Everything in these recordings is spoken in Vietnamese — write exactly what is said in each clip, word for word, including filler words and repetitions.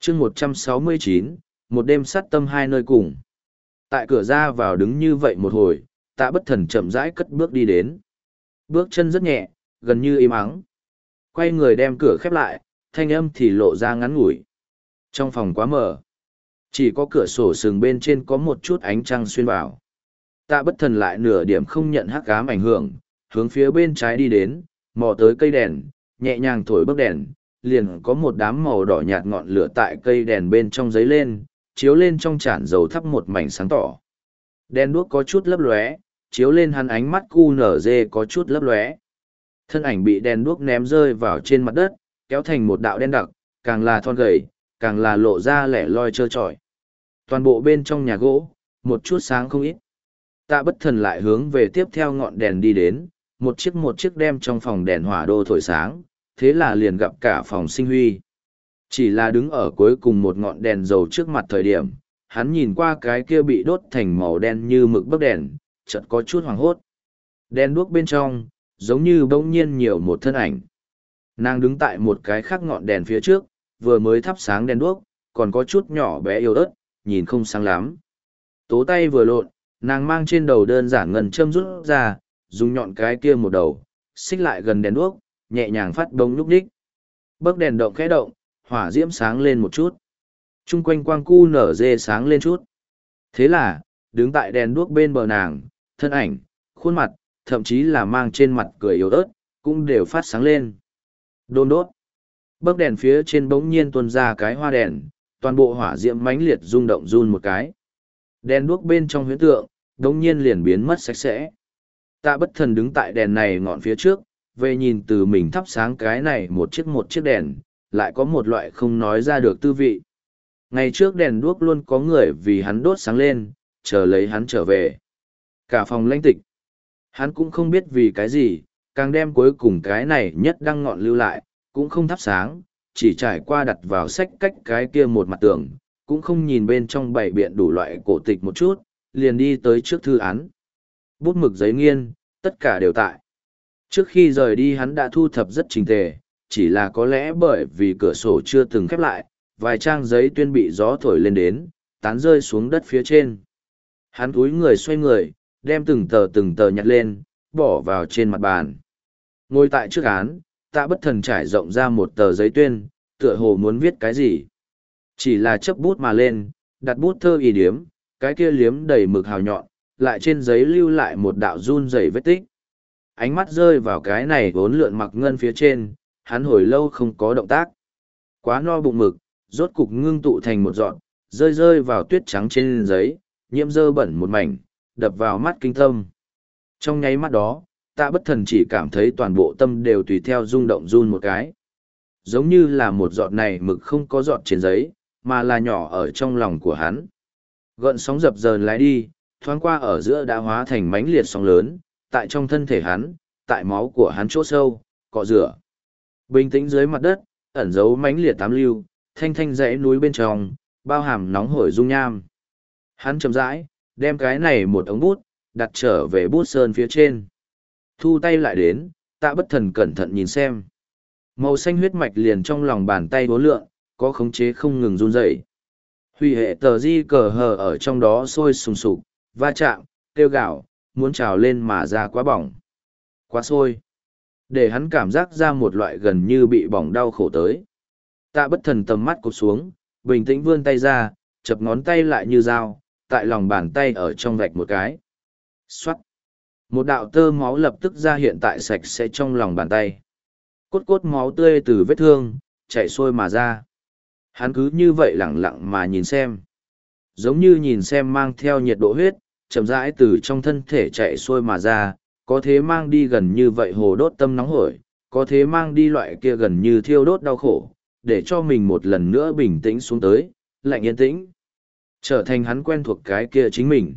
chương một trăm sáu mươi chín, một đêm sát tâm hai nơi cùng. Tại cửa ra vào đứng như vậy một hồi, Tạ Bất Thần chậm rãi cất bước đi đến. Bước chân rất nhẹ, gần như im ắng. Quay người đem cửa khép lại, thanh âm thì lộ ra ngắn ngủi. Trong phòng quá mờ. Chỉ có cửa sổ sừng bên trên có một chút ánh trăng xuyên vào. Tạ Bất Thần lại nửa điểm không nhận hắc ám ảnh hưởng, hướng phía bên trái đi đến, mò tới cây đèn, nhẹ nhàng thổi bấc đèn, liền có một đám màu đỏ nhạt ngọn lửa tại cây đèn bên trong giấy lên, chiếu lên trong chản dầu thắp một mảnh sáng tỏ. Đèn đuốc có chút lấp lóe, chiếu lên hắn ánh mắt cu nở dê có chút lấp lóe. Thân ảnh bị đèn đuốc ném rơi vào trên mặt đất, kéo thành một đạo đen đặc, càng là thon gầy, càng là lộ ra lẻ loi trơ trọi. Toàn bộ bên trong nhà gỗ, một chút sáng không ít. Tạ Bất Thần lại hướng về tiếp theo ngọn đèn đi đến, một chiếc một chiếc đem trong phòng đèn hỏa đô thổi sáng, thế là liền gặp cả phòng sinh huy. Chỉ là đứng ở cuối cùng một ngọn đèn dầu trước mặt thời điểm, hắn nhìn qua cái kia bị đốt thành màu đen như mực bấc đèn, chợt có chút hoảng hốt. Đèn đuốc bên trong, giống như bỗng nhiên nhiều một thân ảnh. Nàng đứng tại một cái khác ngọn đèn phía trước, vừa mới thắp sáng đèn đuốc, còn có chút nhỏ bé yếu ớt, nhìn không sáng lắm. Tố tay vừa lộn, nàng mang trên đầu đơn giản ngân châm rút ra, dùng nhọn cái kia một đầu, xích lại gần đèn đuốc, nhẹ nhàng phát bông lúc đích. Bấc đèn động khẽ động, hỏa diễm sáng lên một chút. Trung quanh quang cu nở dê sáng lên chút. Thế là, đứng tại đèn đuốc bên bờ nàng, thân ảnh, khuôn mặt, thậm chí là mang trên mặt cười yếu ớt, cũng đều phát sáng lên. Đôn đốt. Bấc đèn phía trên bỗng nhiên tuôn ra cái hoa đèn, toàn bộ hỏa diễm mãnh liệt rung động run một cái. Đèn đuốc bên trong huyễn tượng, đống nhiên liền biến mất sạch sẽ. Tạ Bất Thần đứng tại đèn này ngọn phía trước, về nhìn từ mình thắp sáng cái này một chiếc một chiếc đèn, lại có một loại không nói ra được tư vị. Ngày trước đèn đuốc luôn có người vì hắn đốt sáng lên, chờ lấy hắn trở về. Cả phòng lãnh tịch. Hắn cũng không biết vì cái gì, càng đem cuối cùng cái này nhất đăng ngọn lưu lại, cũng không thắp sáng, chỉ trải qua đặt vào sách cách cái kia một mặt tường, cũng không nhìn bên trong bảy biện đủ loại cổ tịch một chút, liền đi tới trước thư án. Bút mực giấy nghiên, tất cả đều tại. Trước khi rời đi hắn đã thu thập rất trình tề, chỉ là có lẽ bởi vì cửa sổ chưa từng khép lại, vài trang giấy tuyên bị gió thổi lên đến, tán rơi xuống đất phía trên. Hắn cúi người xoay người, đem từng tờ từng tờ nhặt lên, bỏ vào trên mặt bàn. Ngồi tại trước án, Tạ Bất Thần trải rộng ra một tờ giấy tuyên, tựa hồ muốn viết cái gì. Chỉ là chấp bút mà lên, đặt bút thơ y điếm, cái kia liếm đầy mực hào nhọn, lại trên giấy lưu lại một đạo run rẩy vết tích. Ánh mắt rơi vào cái này vốn lượn mặc ngân phía trên, hắn hồi lâu không có động tác. Quá no bụng mực, rốt cục ngưng tụ thành một giọt, rơi rơi vào tuyết trắng trên giấy, nhiễm dơ bẩn một mảnh, đập vào mắt kinh tâm. Trong nháy mắt đó, Tạ Bất Thần chỉ cảm thấy toàn bộ tâm đều tùy theo rung động run một cái. Giống như là một giọt này mực không có giọt trên giấy, mà là nhỏ ở trong lòng của hắn. Gợn sóng dập dờn lái đi, thoáng qua ở giữa đã hóa thành mãnh liệt sóng lớn, tại trong thân thể hắn, tại máu của hắn chỗ sâu, cọ rửa. Bình tĩnh dưới mặt đất, ẩn giấu mãnh liệt tám lưu, thanh thanh dãy núi bên trong, bao hàm nóng hổi dung nham. Hắn chậm rãi, đem cái này một ống bút, đặt trở về bút sơn phía trên. Thu tay lại đến, Tạ Bất Thần cẩn thận nhìn xem. Màu xanh huyết mạch liền trong lòng bàn tay bố lượng, có khống chế không ngừng run rẩy. Huy hệ tờ di cờ hờ ở trong đó sôi sùng sục, va chạm, tiêu gạo, muốn trào lên mà ra quá bỏng. Quá sôi. Để hắn cảm giác ra một loại gần như bị bỏng đau khổ tới. Tạ Bất Thần tầm mắt cụp xuống, bình tĩnh vươn tay ra, chập ngón tay lại như dao, tại lòng bàn tay ở trong vạch một cái. Xoát. Một đạo tơ máu lập tức ra hiện tại sạch sẽ trong lòng bàn tay. Cốt cốt máu tươi từ vết thương, chảy xuôi mà ra. Hắn cứ như vậy lẳng lặng mà nhìn xem. Giống như nhìn xem mang theo nhiệt độ huyết, chậm rãi từ trong thân thể chạy xuôi mà ra, có thế mang đi gần như vậy hồ đốt tâm nóng hổi, có thế mang đi loại kia gần như thiêu đốt đau khổ, để cho mình một lần nữa bình tĩnh xuống tới, lạnh yên tĩnh. Trở thành hắn quen thuộc cái kia chính mình.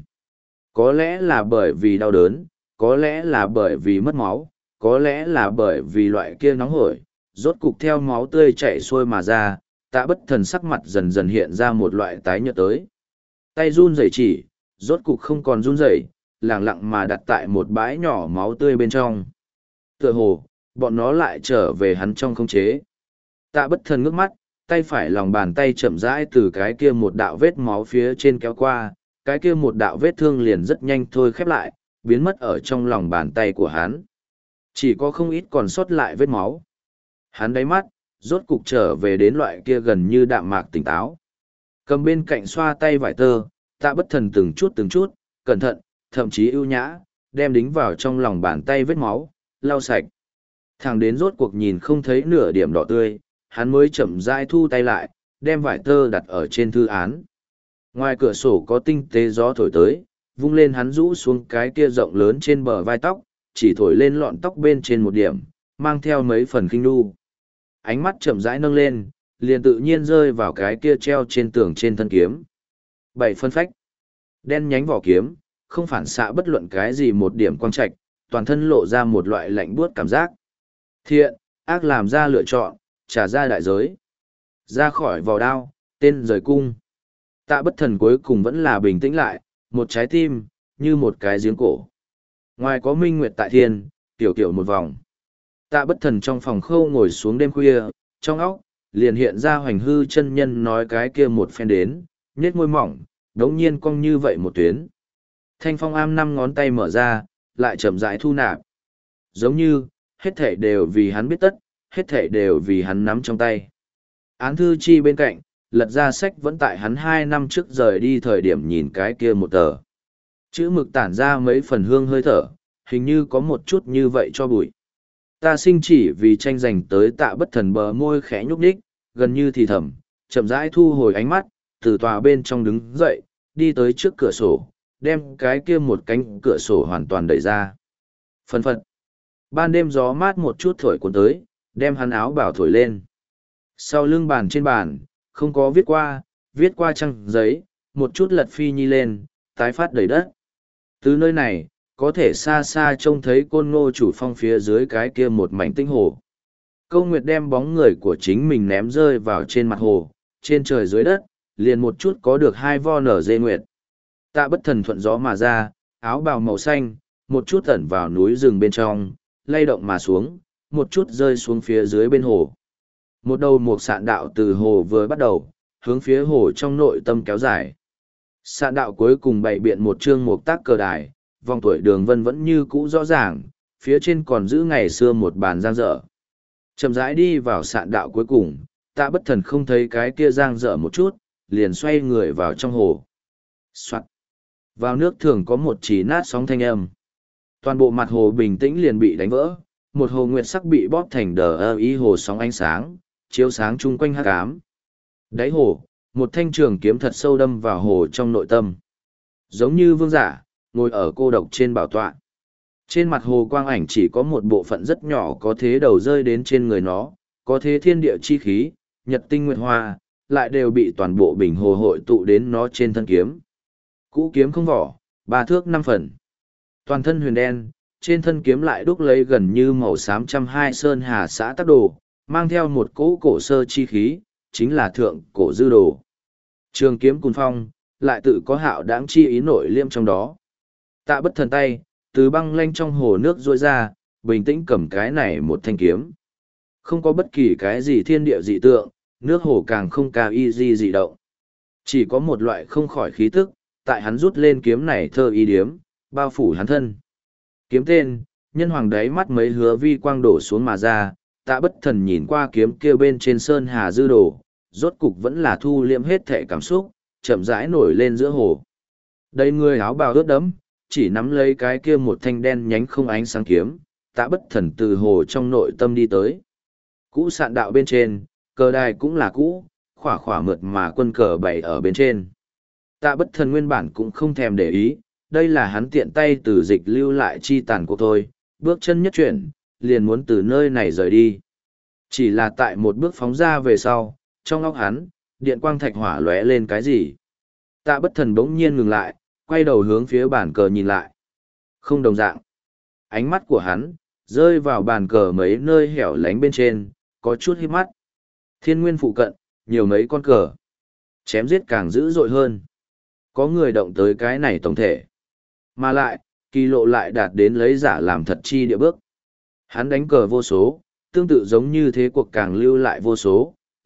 Có lẽ là bởi vì đau đớn, có lẽ là bởi vì mất máu, có lẽ là bởi vì loại kia nóng hổi, rốt cục theo máu tươi chảy xuôi mà ra, Tạ Bất Thần sắc mặt dần dần hiện ra một loại tái nhợt tới. Tay run rẩy chỉ, rốt cục không còn run rẩy, lẳng lặng mà đặt tại một bãi nhỏ máu tươi bên trong. Tựa hồ, bọn nó lại trở về hắn trong khống chế. Tạ Bất Thần ngước mắt, tay phải lòng bàn tay chậm rãi từ cái kia một đạo vết máu phía trên kéo qua, cái kia một đạo vết thương liền rất nhanh thôi khép lại, biến mất ở trong lòng bàn tay của hắn. Chỉ có không ít còn sót lại vết máu. Hắn đáy mắt, rốt cục trở về đến loại kia gần như đạm mạc tỉnh táo. Cầm bên cạnh xoa tay vải tơ, Tạ Bất Thần từng chút từng chút, cẩn thận, thậm chí ưu nhã, đem đính vào trong lòng bàn tay vết máu, lau sạch. Thẳng đến rốt cuộc nhìn không thấy nửa điểm đỏ tươi, hắn mới chậm rãi thu tay lại, đem vải tơ đặt ở trên thư án. Ngoài cửa sổ có tinh tế gió thổi tới, vung lên hắn rũ xuống cái kia rộng lớn trên bờ vai tóc, chỉ thổi lên lọn tóc bên trên một điểm, mang theo mấy phần khinh nu. Ánh mắt chậm rãi nâng lên, liền tự nhiên rơi vào cái kia treo trên tường trên thân kiếm. Bảy phân phách. Đen nhánh vỏ kiếm, không phản xạ bất luận cái gì một điểm quang trạch, toàn thân lộ ra một loại lạnh buốt cảm giác. Thiện, ác làm ra lựa chọn, trả ra đại giới. Ra khỏi vỏ đao, tên rời cung. Tạ Bất Thần cuối cùng vẫn là bình tĩnh lại, một trái tim, như một cái giếng cổ. Ngoài có minh nguyệt tại thiên, tiểu kiểu một vòng. Tạ Bất Thần trong phòng khâu ngồi xuống đêm khuya, trong óc, liền hiện ra Hoành Hư chân nhân nói cái kia một phen đến, nhếch môi mỏng, đống nhiên cong như vậy một tuyến. Thanh phong am năm ngón tay mở ra, lại chậm rãi thu nạp. Giống như, hết thể đều vì hắn biết tất, hết thể đều vì hắn nắm trong tay. Án thư chi bên cạnh, lật ra sách vẫn tại hắn hai năm trước rời đi thời điểm nhìn cái kia một tờ. Chữ mực tản ra mấy phần hương hơi thở, hình như có một chút như vậy cho bụi. Ta sinh chỉ vì tranh giành tới Tạ Bất Thần bờ môi khẽ nhúc nhích, gần như thì thầm, chậm rãi thu hồi ánh mắt, từ tòa bên trong đứng dậy, đi tới trước cửa sổ, đem cái kia một cánh cửa sổ hoàn toàn đẩy ra. Phân phật. Ban đêm gió mát một chút thổi cuốn tới, đem hắn áo bảo thổi lên. Sau lưng bàn trên bàn, không có viết qua, viết qua trang giấy, một chút lật phi nhi lên, tái phát đầy đất. Từ nơi này, có thể xa xa trông thấy Côn Ngô Chủ Phong phía dưới cái kia một mảnh tinh hồ. Câu Nguyệt đem bóng người của chính mình ném rơi vào trên mặt hồ, trên trời dưới đất, liền một chút có được hai vo nở dê nguyệt. Tạ Bất Thần thuận gió mà ra, áo bào màu xanh, một chút ẩn vào núi rừng bên trong, lay động mà xuống, một chút rơi xuống phía dưới bên hồ. Một đầu một sạn đạo từ hồ vừa bắt đầu, hướng phía hồ trong nội tâm kéo dài. Sạn đạo cuối cùng bày biện một chương mục tác cờ đài, vòng tuổi đường vân vẫn như cũ rõ ràng, phía trên còn giữ ngày xưa một bàn giang dở. Chậm rãi đi vào sạn đạo cuối cùng, Tạ Bất Thần không thấy cái kia giang dở một chút, liền xoay người vào trong hồ. Soạn. Vào nước thường có một chỉ nát sóng thanh âm. Toàn bộ mặt hồ bình tĩnh liền bị đánh vỡ, một hồ nguyệt sắc bị bóp thành đờ ơ ý hồ sóng ánh sáng, chiếu sáng chung quanh hắc ám. Đáy hồ, một thanh trường kiếm thật sâu đâm vào hồ trong nội tâm. Giống như vương giả, ngồi ở cô độc trên bảo tọa. Trên mặt hồ quang ảnh chỉ có một bộ phận rất nhỏ có thế đầu rơi đến trên người nó, có thế thiên địa chi khí, nhật tinh nguyệt hoa, lại đều bị toàn bộ bình hồ hội tụ đến nó trên thân kiếm. Cũ kiếm không vỏ, ba thước năm phần. Toàn thân huyền đen, trên thân kiếm lại đúc lấy gần như màu xám trăm hai sơn hà xã tắc đồ, mang theo một cỗ cổ sơ chi khí, chính là thượng cổ dư đồ. Trường kiếm cùn phong, lại tự có hạo đáng chi ý nội liêm trong đó. Tạ Bất Thần tay, từ băng lanh trong hồ nước rôi ra, bình tĩnh cầm cái này một thanh kiếm. Không có bất kỳ cái gì thiên địa dị tượng, nước hồ càng không cao y di dị động. Chỉ có một loại không khỏi khí tức, tại hắn rút lên kiếm này thơ y điếm, bao phủ hắn thân. Kiếm tên, nhân hoàng đáy mắt mấy hứa vi quang đổ xuống mà ra, Tạ Bất Thần nhìn qua kiếm kia bên trên sơn hà dư đồ, rốt cục vẫn là thu liệm hết thể cảm xúc, chậm rãi nổi lên giữa hồ. Đây người áo bào ướt đẫm, chỉ nắm lấy cái kia một thanh đen nhánh không ánh sáng kiếm, Tạ Bất Thần từ hồ trong nội tâm đi tới. Cũ sạn đạo bên trên, cờ đài cũng là cũ, khỏa khỏa mượt mà quân cờ bày ở bên trên. Tạ Bất Thần nguyên bản cũng không thèm để ý, đây là hắn tiện tay từ dịch lưu lại chi tàn của tôi, bước chân nhất chuyển, liền muốn từ nơi này rời đi. Chỉ là tại một bước phóng ra về sau, trong óc hắn, điện quang thạch hỏa lóe lên cái gì. Tạ Bất Thần bỗng nhiên ngừng lại, quay đầu hướng phía bàn cờ nhìn lại. Không đồng dạng. Ánh mắt của hắn, rơi vào bàn cờ mấy nơi hẻo lánh bên trên, có chút híp mắt. Thiên nguyên phụ cận, nhiều mấy con cờ. Chém giết càng dữ dội hơn. Có người động tới cái này tổng thể. Mà lại, kỳ lộ lại đạt đến lấy giả làm thật chi địa bước. Hắn đánh cờ vô số, tương tự giống như thế cuộc càng lưu lại vô số,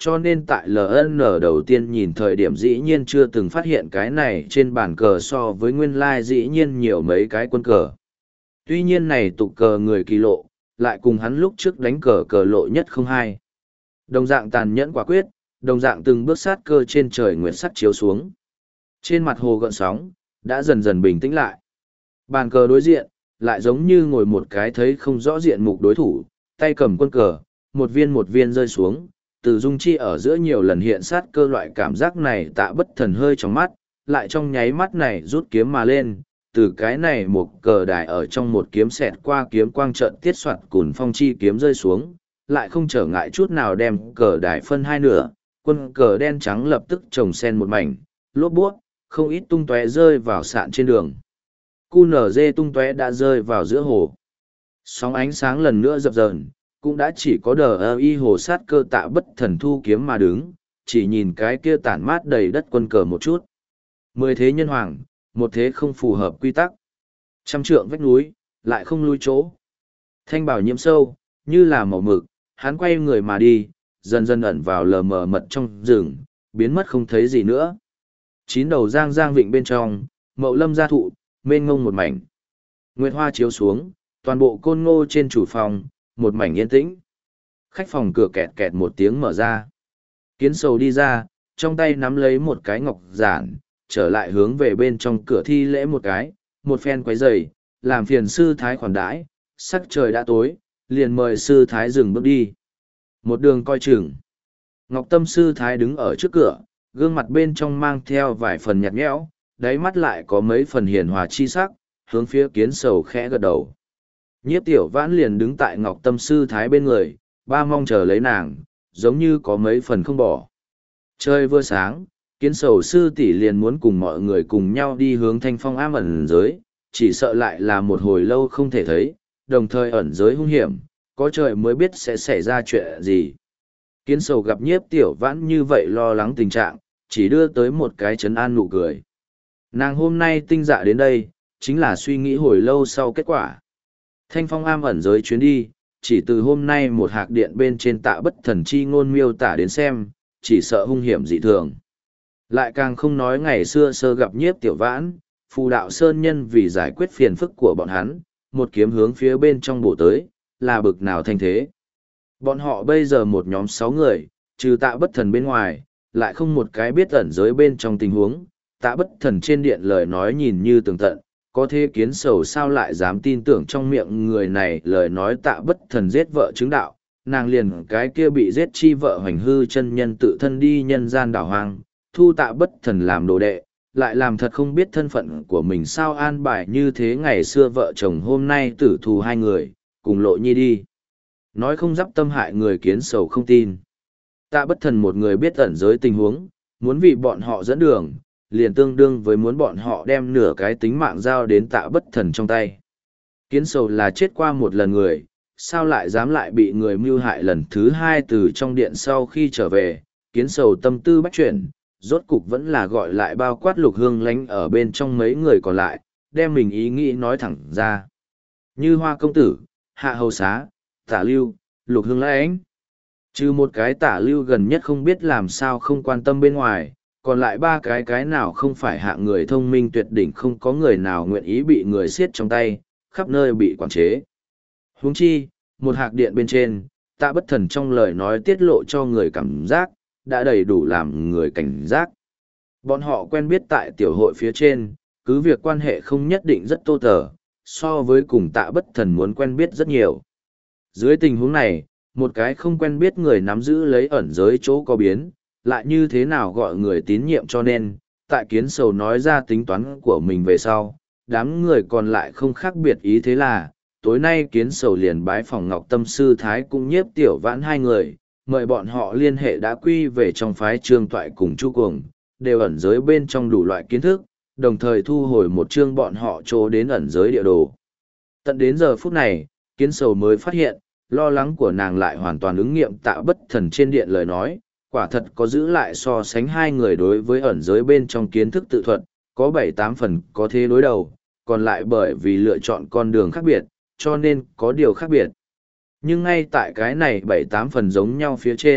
cho nên tại lờ en đầu tiên nhìn thời điểm dĩ nhiên chưa từng phát hiện cái này trên bàn cờ so với nguyên lai dĩ nhiên nhiều mấy cái quân cờ. Tuy nhiên này tục cờ người kỳ lộ, lại cùng hắn lúc trước đánh cờ cờ lộ nhất không hai. Đồng dạng tàn nhẫn quả quyết, đồng dạng từng bước sát cơ trên trời nguyệt sắc chiếu xuống. Trên mặt hồ gợn sóng, đã dần dần bình tĩnh lại. Bàn cờ đối diện, lại giống như ngồi một cái thấy không rõ diện mục đối thủ, tay cầm quân cờ, một viên một viên rơi xuống, từ dung chi ở giữa nhiều lần hiện sát cơ loại cảm giác này Tạ Bất Thần hơi trong mắt, lại trong nháy mắt này rút kiếm mà lên, từ cái này một cờ đài ở trong một kiếm xẹt qua kiếm quang trận tiết soạt cùn phong chi kiếm rơi xuống, lại không trở ngại chút nào đem cờ đài phân hai nửa, quân cờ đen trắng lập tức trồng sen một mảnh, lốp bút, không ít tung tóe rơi vào sạn trên đường. Cu nở dê tung tóe đã rơi vào giữa hồ. Sóng ánh sáng lần nữa dập dờn, cũng đã chỉ có đờ ơ y hồ sát cơ Tạ Bất Thần thu kiếm mà đứng, chỉ nhìn cái kia tản mát đầy đất quân cờ một chút. Mười thế nhân hoàng, một thế không phù hợp quy tắc. Trăm trượng vách núi, lại không lui chỗ. Thanh bảo nhiễm sâu, như là màu mực, hắn quay người mà đi, dần dần ẩn vào lờ mờ mật trong rừng, biến mất không thấy gì nữa. Chín đầu giang giang vịnh bên trong, mậu lâm gia thụ, mênh ngông một mảnh. Nguyệt hoa chiếu xuống, toàn bộ côn ngô trên chủ phòng, một mảnh yên tĩnh. Khách phòng cửa kẹt kẹt một tiếng mở ra. Kiến sầu đi ra, trong tay nắm lấy một cái ngọc giản, trở lại hướng về bên trong cửa thi lễ một cái, một phen quấy giày, làm phiền sư thái khoản đãi, sắc trời đã tối, liền mời sư thái dừng bước đi. Một đường coi chừng. Ngọc Tâm sư thái đứng ở trước cửa, gương mặt bên trong mang theo vài phần nhạt nhẽo, đáy mắt lại có mấy phần hiền hòa chi sắc, hướng phía kiến sầu khẽ gật đầu. Nhiếp tiểu vãn liền đứng tại Ngọc Tâm sư thái bên người, ba mong chờ lấy nàng, giống như có mấy phần không bỏ. Trời vừa sáng, kiến sầu sư tỷ liền muốn cùng mọi người cùng nhau đi hướng thanh phong am ẩn giới, chỉ sợ lại là một hồi lâu không thể thấy, đồng thời ẩn giới hung hiểm, có trời mới biết sẽ xảy ra chuyện gì. Kiến sầu gặp nhiếp tiểu vãn như vậy lo lắng tình trạng, chỉ đưa tới một cái trấn an nụ cười. Nàng hôm nay tinh dạ đến đây, chính là suy nghĩ hồi lâu sau kết quả. Thanh phong am ẩn giới chuyến đi, chỉ từ hôm nay một hạc điện bên trên Tạ Bất Thần chi ngôn miêu tả đến xem, chỉ sợ hung hiểm dị thường. Lại càng không nói ngày xưa sơ gặp nhiếp tiểu vãn, phù đạo sơn nhân vì giải quyết phiền phức của bọn hắn, một kiếm hướng phía bên trong bổ tới, là bực nào thanh thế. Bọn họ bây giờ một nhóm sáu người, trừ Tạ Bất Thần bên ngoài, lại không một cái biết ẩn giới bên trong tình huống, Tạ Bất Thần trên điện lời nói nhìn như tường tận, có thế kiến sầu sao lại dám tin tưởng trong miệng người này lời nói Tạ Bất Thần giết vợ chứng đạo, nàng liền cái kia bị giết chi vợ hoành hư chân nhân tự thân đi nhân gian đảo hoang, thu Tạ Bất Thần làm đồ đệ, lại làm thật không biết thân phận của mình sao an bài như thế ngày xưa vợ chồng hôm nay tử thù hai người, cùng lộ nhi đi. Nói không dắp tâm hại người kiến sầu không tin. Tạ Bất Thần một người biết ẩn giới tình huống, muốn vì bọn họ dẫn đường, liền tương đương với muốn bọn họ đem nửa cái tính mạng giao đến Tạ Bất Thần trong tay. Kiến sầu là chết qua một lần người, sao lại dám lại bị người mưu hại lần thứ hai từ trong điện sau khi trở về, kiến sầu tâm tư bách chuyển, rốt cục vẫn là gọi lại bao quát Lục Hương lánh ở bên trong mấy người còn lại, đem mình ý nghĩ nói thẳng ra. Như Hoa công tử, Hạ hầu xá, Tả Lưu, Lục Hương lánh. Trừ một cái Tả Lưu gần nhất không biết làm sao không quan tâm bên ngoài, còn lại ba cái cái nào không phải hạ người thông minh tuyệt đỉnh, không có người nào nguyện ý bị người siết trong tay, khắp nơi bị quản chế. Huống chi, một hạc điện bên trên, Tạ Bất Thần trong lời nói tiết lộ cho người cảm giác, đã đầy đủ làm người cảnh giác. Bọn họ quen biết tại tiểu hội phía trên, cứ việc quan hệ không nhất định rất tô tờ, so với cùng Tạ Bất Thần muốn quen biết rất nhiều. Dưới tình huống này, một cái không quen biết người nắm giữ lấy ẩn giới chỗ có biến, lại như thế nào gọi người tín nhiệm, cho nên, tại kiến sầu nói ra tính toán của mình về sau, đám người còn lại không khác biệt ý, thế là, tối nay kiến sầu liền bái phòng Ngọc Tâm sư thái cũng nhiếp tiểu vãn hai người, mời bọn họ liên hệ đã quy về trong phái trương toại cùng chu cuồng, đều ẩn giới bên trong đủ loại kiến thức, đồng thời thu hồi một chương bọn họ chỗ đến ẩn giới địa đồ. Tận đến giờ phút này, kiến sầu mới phát hiện, lo lắng của nàng lại hoàn toàn ứng nghiệm Tạ Bất Thần trên điện lời nói, quả thật có giữ lại so sánh hai người đối với ẩn giới bên trong kiến thức tự thuật, có bảy tám phần có thế đối đầu, còn lại bởi vì lựa chọn con đường khác biệt, cho nên có điều khác biệt. Nhưng ngay tại cái này bảy tám phần giống nhau phía trên,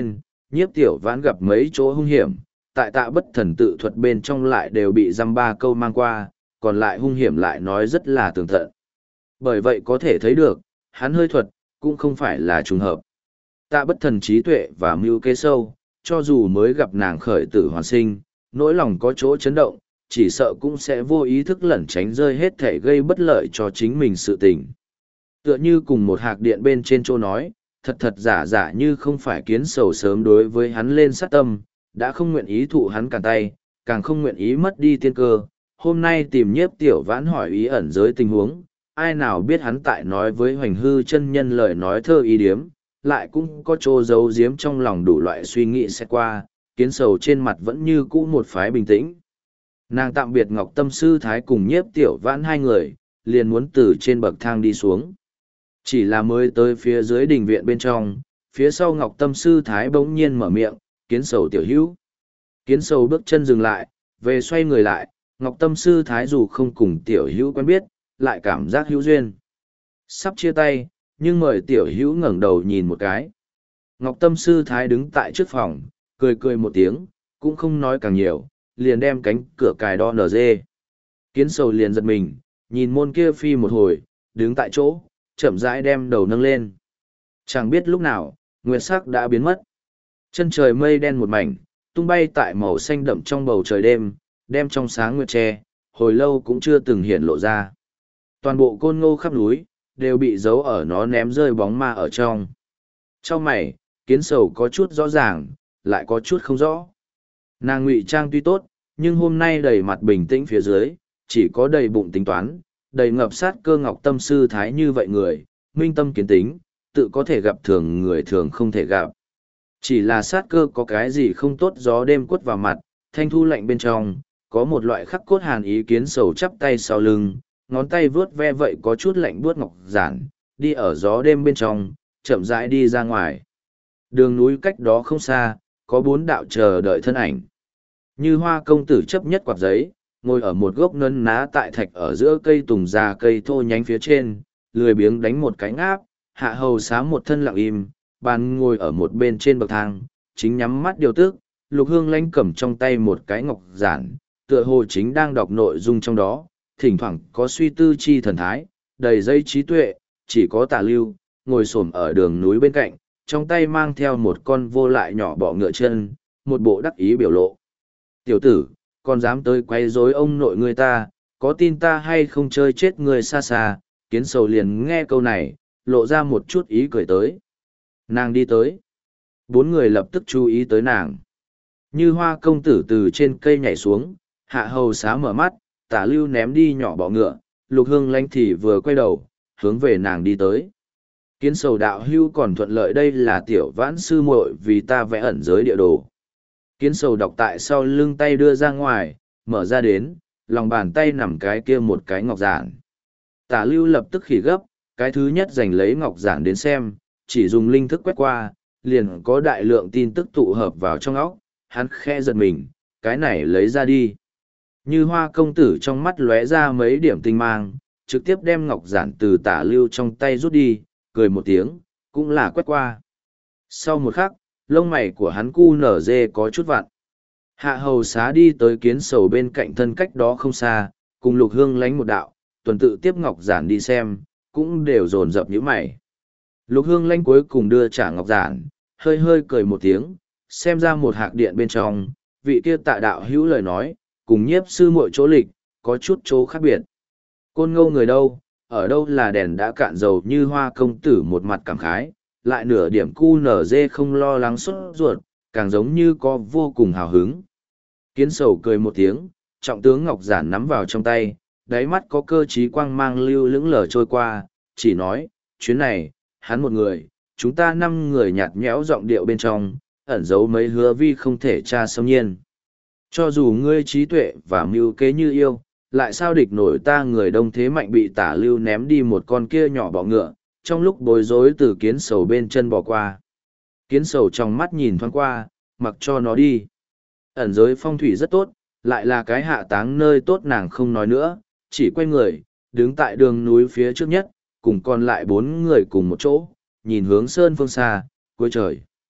nhiếp tiểu vãn gặp mấy chỗ hung hiểm, tại tạ bất thần tự thuật bên trong lại đều bị dăm ba câu mang qua, còn lại hung hiểm lại nói rất là tường tận. Bởi vậy có thể thấy được, hắn hơi thuật, cũng không phải là trùng hợp. Tạ bất thần trí tuệ và mưu kế sâu, cho dù mới gặp nàng khởi tử hoàn sinh, nỗi lòng có chỗ chấn động, chỉ sợ cũng sẽ vô ý thức lẩn tránh rơi hết thể gây bất lợi cho chính mình sự tình. Tựa như cùng một hạc điện bên trên chỗ nói, thật thật giả giả như không phải kiến sầu sớm đối với hắn lên sát tâm, đã không nguyện ý thụ hắn cản tay, càng không nguyện ý mất đi tiên cơ. Hôm nay tìm nhiếp tiểu vãn hỏi ý ẩn giới tình huống, ai nào biết hắn tại nói với hoành hư chân nhân lời nói thơ ý điếm, lại cũng có chỗ giấu giếm trong lòng đủ loại suy nghĩ sẽ qua, kiến sầu trên mặt vẫn như cũ một phái bình tĩnh. Nàng tạm biệt Ngọc Tâm Sư Thái cùng nhiếp tiểu vãn hai người, liền muốn từ trên bậc thang đi xuống. Chỉ là mới tới phía dưới đình viện bên trong, phía sau Ngọc Tâm Sư Thái bỗng nhiên mở miệng, kiến sầu tiểu hữu. Kiến sầu bước chân dừng lại, về xoay người lại, Ngọc Tâm Sư Thái dù không cùng tiểu hữu quen biết, lại cảm giác hữu duyên. Sắp chia tay, nhưng mời tiểu hữu ngẩng đầu nhìn một cái. Ngọc Tâm Sư Thái đứng tại trước phòng, cười cười một tiếng, cũng không nói càng nhiều, liền đem cánh cửa cài đo nở dê. Kiến sầu liền giật mình, nhìn môn kia phi một hồi, đứng tại chỗ, chậm rãi đem đầu nâng lên. Chẳng biết lúc nào, nguyệt sắc đã biến mất. Chân trời mây đen một mảnh, tung bay tại màu xanh đậm trong bầu trời đêm, đem trong sáng nguyệt tre, hồi lâu cũng chưa từng hiện lộ ra. Toàn bộ côn ngô khắp núi, đều bị giấu ở nó ném rơi bóng ma ở trong. Trong mày, kiến sầu có chút rõ ràng, lại có chút không rõ. Nàng ngụy trang tuy tốt, nhưng hôm nay đầy mặt bình tĩnh phía dưới, chỉ có đầy bụng tính toán, đầy ngập sát cơ Ngọc Tâm Sư Thái như vậy người, minh tâm kiến tính, tự có thể gặp thường người thường không thể gặp. Chỉ là sát cơ có cái gì không tốt gió đêm quất vào mặt, thanh thu lạnh bên trong, có một loại khắc cốt hàn ý kiến sầu chắp tay sau lưng, ngón tay vướt ve vậy có chút lạnh buốt ngọc giản, đi ở gió đêm bên trong, chậm rãi đi ra ngoài. Đường núi cách đó không xa, có bốn đạo chờ đợi thân ảnh. Như Hoa công tử chấp nhất quạt giấy, ngồi ở một gốc nấn ná tại thạch ở giữa cây tùng già cây thô nhánh phía trên, lười biếng đánh một cánh áp, Hạ Hầu Xá một thân lặng im, bàn ngồi ở một bên trên bậc thang, chính nhắm mắt điều tức, Lục Hương Lanh cầm trong tay một cái ngọc giản, tựa hồ chính đang đọc nội dung trong đó, thỉnh thoảng có suy tư chi thần thái, đầy dây trí tuệ, chỉ có Tả Lưu, ngồi xổm ở đường núi bên cạnh, trong tay mang theo một con vô lại nhỏ bọ ngựa chân, một bộ đắc ý biểu lộ. Tiểu tử, còn dám tới quay rối ông nội người ta, có tin ta hay không chơi chết người xa xa, kiến sầu liền nghe câu này, lộ ra một chút ý cười tới. Nàng đi tới. Bốn người lập tức chú ý tới nàng. Như Hoa công tử từ trên cây nhảy xuống, Hạ Hầu Xá mở mắt, Tả Lưu ném đi nhỏ bọ ngựa, Lục Hương Lanh thì vừa quay đầu, hướng về nàng đi tới. Kiến sầu đạo hưu còn thuận lợi, đây là tiểu vãn sư muội vì ta vẽ ẩn giới địa đồ. Kiến sầu đọc tại sau lưng tay đưa ra ngoài, mở ra đến, lòng bàn tay nằm cái kia một cái ngọc giản. Tả Lưu lập tức khỉ gấp, cái thứ nhất giành lấy ngọc giản đến xem, chỉ dùng linh thức quét qua, liền có đại lượng tin tức tụ hợp vào trong óc, hắn khẽ giật mình, cái này lấy ra đi. Như Hoa công tử trong mắt lóe ra mấy điểm tinh mang, trực tiếp đem ngọc giản từ Tả Lưu trong tay rút đi, cười một tiếng, cũng là quét qua. Sau một khắc, lông mày của hắn cu nở dê có chút vặn. Hạ Hầu Xá đi tới kiến sầu bên cạnh thân cách đó không xa, cùng Lục Hương lánh một đạo, tuần tự tiếp ngọc giản đi xem, cũng đều dồn dập như mày. Lục Hương lánh cuối cùng đưa trả ngọc giản, hơi hơi cười một tiếng, xem ra một hạc điện bên trong, vị kia Tạ đạo hữu lời nói, cùng nhiếp sư muội chỗ lịch, có chút chỗ khác biệt. Côn Ngô người đâu, ở đâu là đèn đã cạn dầu. Như Hoa công tử một mặt cảm khái, lại nửa điểm cu nở dê không lo lắng sốt ruột, càng giống như có vô cùng hào hứng. Kiến sầu cười một tiếng, trọng tướng ngọc giản nắm vào trong tay, đáy mắt có cơ trí quang mang lưu lững lờ trôi qua, chỉ nói, chuyến này, hắn một người, chúng ta năm người nhạt nhẽo giọng điệu bên trong, ẩn giấu mấy hứa vi không thể tra xâm nhiên. Cho dù ngươi trí tuệ và mưu kế như yêu, lại sao địch nổi ta người đông thế mạnh, bị Tả Lưu ném đi một con kia nhỏ bọ ngựa, trong lúc bối rối từ kiến sầu bên chân bỏ qua. Kiến sầu trong mắt nhìn thoáng qua, mặc cho nó đi. Ẩn giới phong thủy rất tốt, lại là cái hạ táng nơi tốt, nàng không nói nữa, chỉ quay người, đứng tại đường núi phía trước nhất, cùng còn lại bốn người cùng một chỗ, nhìn hướng sơn phương xa, cuối trời.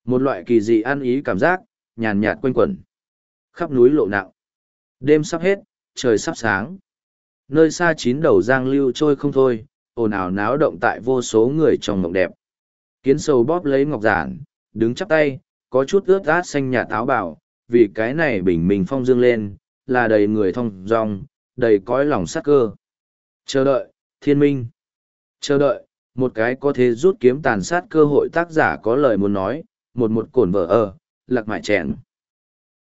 Một loại kỳ dị ăn ý cảm giác, nhàn nhạt quanh quẩn. Khắp núi lộ nặng. Đêm sắp hết, trời sắp sáng. Nơi xa chín đầu giang lưu trôi không thôi, ồn ào náo động tại vô số người trong mộng đẹp. Kiến sầu bóp lấy ngọc giản, đứng chắp tay, có chút ướt át xanh nhạt áo bảo, vì cái này bình minh phong dương lên, là đầy người thong dong, đầy cõi lòng sắc cơ. Chờ đợi, thiên minh. Chờ đợi, một cái có thể rút kiếm tàn sát cơ hội tác giả có lời muốn nói, một một cổn vợ ở, lạc mại chèn.